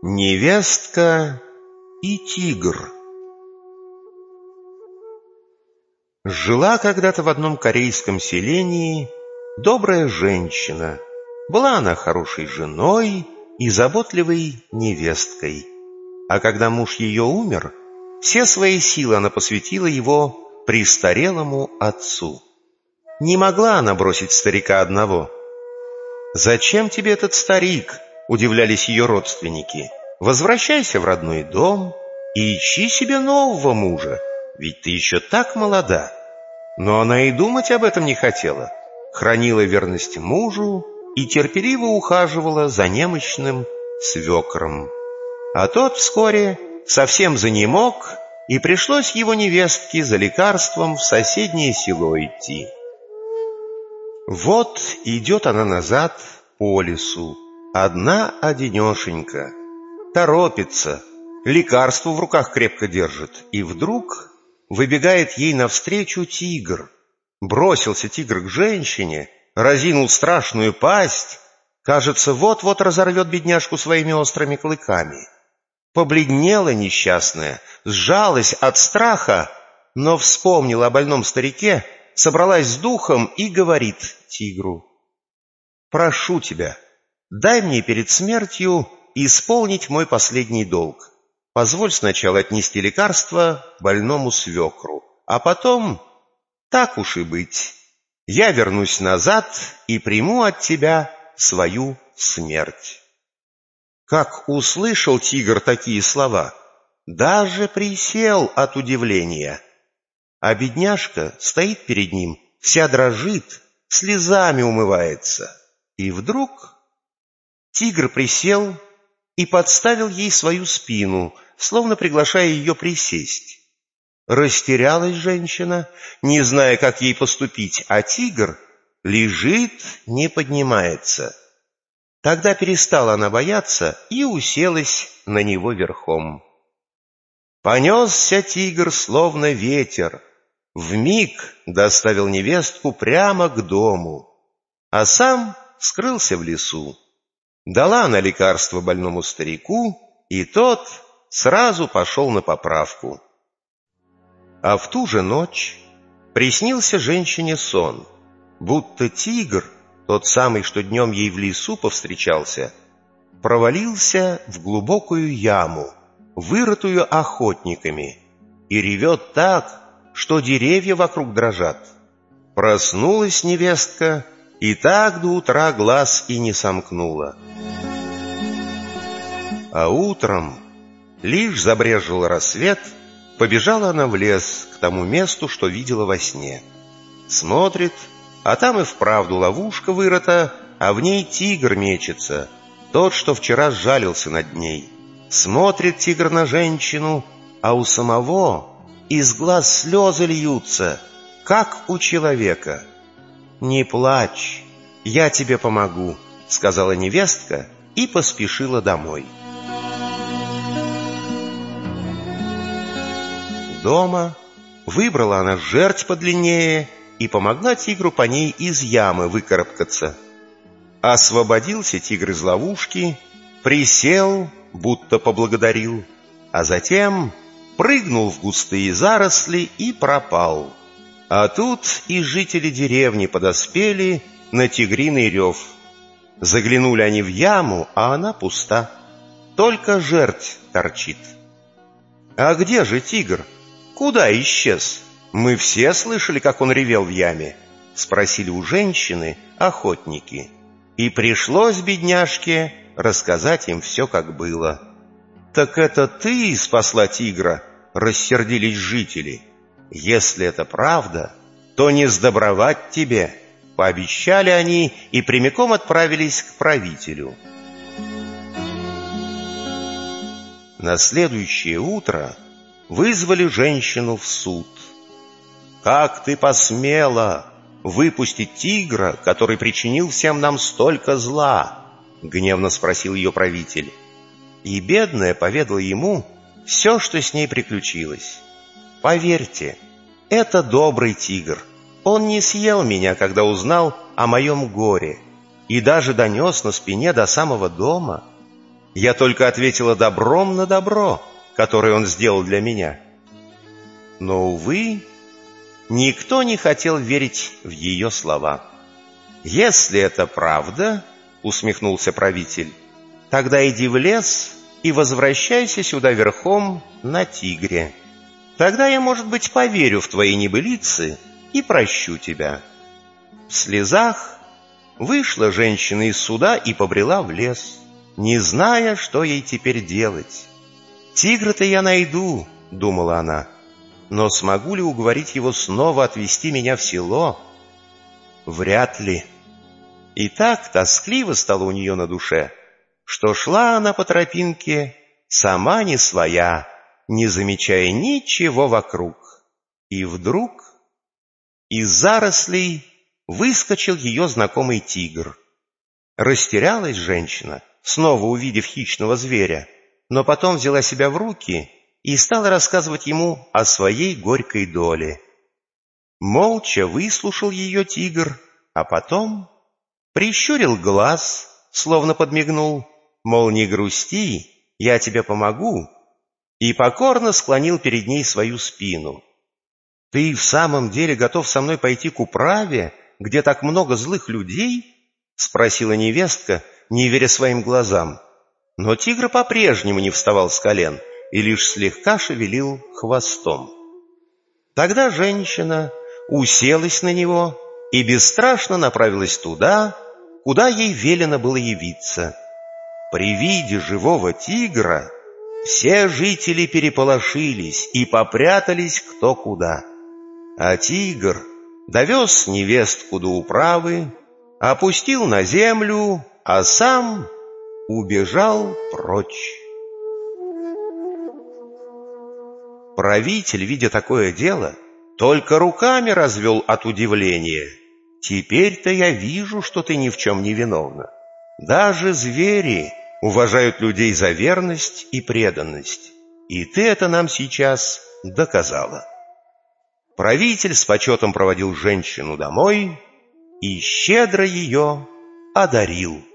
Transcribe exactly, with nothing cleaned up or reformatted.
Невестка и тигр. Жила когда-то в одном корейском селении добрая женщина. Была она хорошей женой и заботливой невесткой. А когда муж ее умер, все свои силы она посвятила его престарелому отцу. Не могла она бросить старика одного. «Зачем тебе этот старик?» — удивлялись ее родственники. «Возвращайся в родной дом и ищи себе нового мужа, ведь ты еще так молода». Но она и думать об этом не хотела, хранила верность мужу и терпеливо ухаживала за немощным свекром. А тот вскоре совсем занемог, и пришлось его невестке за лекарством в соседнее село идти. Вот идет она назад по лесу, одна-одинешенька, торопится, лекарство в руках крепко держит, и вдруг выбегает ей навстречу тигр. Бросился тигр к женщине, разинул страшную пасть, кажется, вот-вот разорвет бедняжку своими острыми клыками. Побледнела несчастная, сжалась от страха, но вспомнила о больном старике, собралась с духом и говорит тигру: «Прошу тебя, дай мне перед смертью исполнить мой последний долг. Позволь сначала отнести лекарство больному свекру, а потом, так уж и быть, я вернусь назад и приму от тебя свою смерть». Как услышал тигр такие слова, даже присел от удивления. А бедняжка стоит перед ним, вся дрожит, слезами умывается. И вдруг тигр присел и подставил ей свою спину, словно приглашая ее присесть. Растерялась женщина, не зная, как ей поступить, а тигр лежит, не поднимается. Тогда перестала она бояться и уселась на него верхом. Понесся тигр, словно ветер, вмиг доставил невестку прямо к дому, а сам скрылся в лесу. Дала она лекарство больному старику, и тот сразу пошел на поправку. А в ту же ночь приснился женщине сон, будто тигр, тот самый, что днем ей в лесу повстречался, провалился в глубокую яму, вырытую охотниками, и ревет так, что деревья вокруг дрожат. Проснулась невестка и так до утра глаз и не сомкнула. А утром, лишь забрезжил рассвет, побежала она в лес к тому месту, что видела во сне. Смотрит, а там и вправду ловушка вырыта, а в ней тигр мечется, тот, что вчера сжалился над ней. Смотрит тигр на женщину, а у самого из глаз слезы льются, как у человека. «Не плачь, я тебе помогу», — сказала невестка и поспешила домой. Дома выбрала она жерть подлиннее и помогла тигру по ней из ямы выкарабкаться. Освободился тигр из ловушки, присел, будто поблагодарил, а затем прыгнул в густые заросли и пропал. А тут и жители деревни подоспели на тигриный рев. Заглянули они в яму, а она пуста, только жерть торчит. «А где же тигр? Куда исчез? Мы все слышали, как он ревел в яме», — спросили у женщины охотники. И пришлось бедняжке рассказать им все, как было. «Так это ты спасла тигра?» — рассердились жители. «Если это правда, то не сдобровать тебе», — пообещали они и прямиком отправились к правителю. На следующее утро вызвали женщину в суд. «Как ты посмела выпустить тигра, который причинил всем нам столько зла?» — гневно спросил ее правитель. И бедная поведала ему все, что с ней приключилось. «Поверьте, это добрый тигр. Он не съел меня, когда узнал о моем горе, и даже донес на спине до самого дома. Я только ответила добром на добро, которое он сделал для меня. Но, увы, никто не хотел верить в ее слова. «Если это правда, — усмехнулся правитель, — тогда иди в лес и возвращайся сюда верхом на тигре. Тогда я, может быть, поверю в твои небылицы и прощу тебя». В слезах вышла женщина из суда и побрела в лес, не зная, что ей теперь делать. «Тигра-то я найду, — думала она, — но смогу ли уговорить его снова отвезти меня в село? Вряд ли». И так тоскливо стало у нее на душе, что шла она по тропинке сама не своя, не замечая ничего вокруг. И вдруг из зарослей выскочил ее знакомый тигр. Растерялась женщина, снова увидев хищного зверя, но потом взяла себя в руки и стала рассказывать ему о своей горькой доле. Молча выслушал ее тигр, а потом прищурил глаз, словно подмигнул, мол, не грусти, я тебе помогу, и покорно склонил перед ней свою спину. «Ты в самом деле готов со мной пойти к управе, где так много злых людей?» — спросила невестка, не веря своим глазам. Но тигр по-прежнему не вставал с колен и лишь слегка шевелил хвостом. Тогда женщина уселась на него и бесстрашно направилась туда, куда ей велено было явиться. При виде живого тигра все жители переполошились и попрятались кто куда. А тигр довез невестку до управы, опустил на землю, а сам убежал прочь. Правитель, видя такое дело, только руками развел от удивления. «Теперь-то я вижу, что ты ни в чем не виновна. Даже звери уважают людей за верность и преданность, и ты это нам сейчас доказала». Правитель с почетом проводил женщину домой и щедро ее одарил.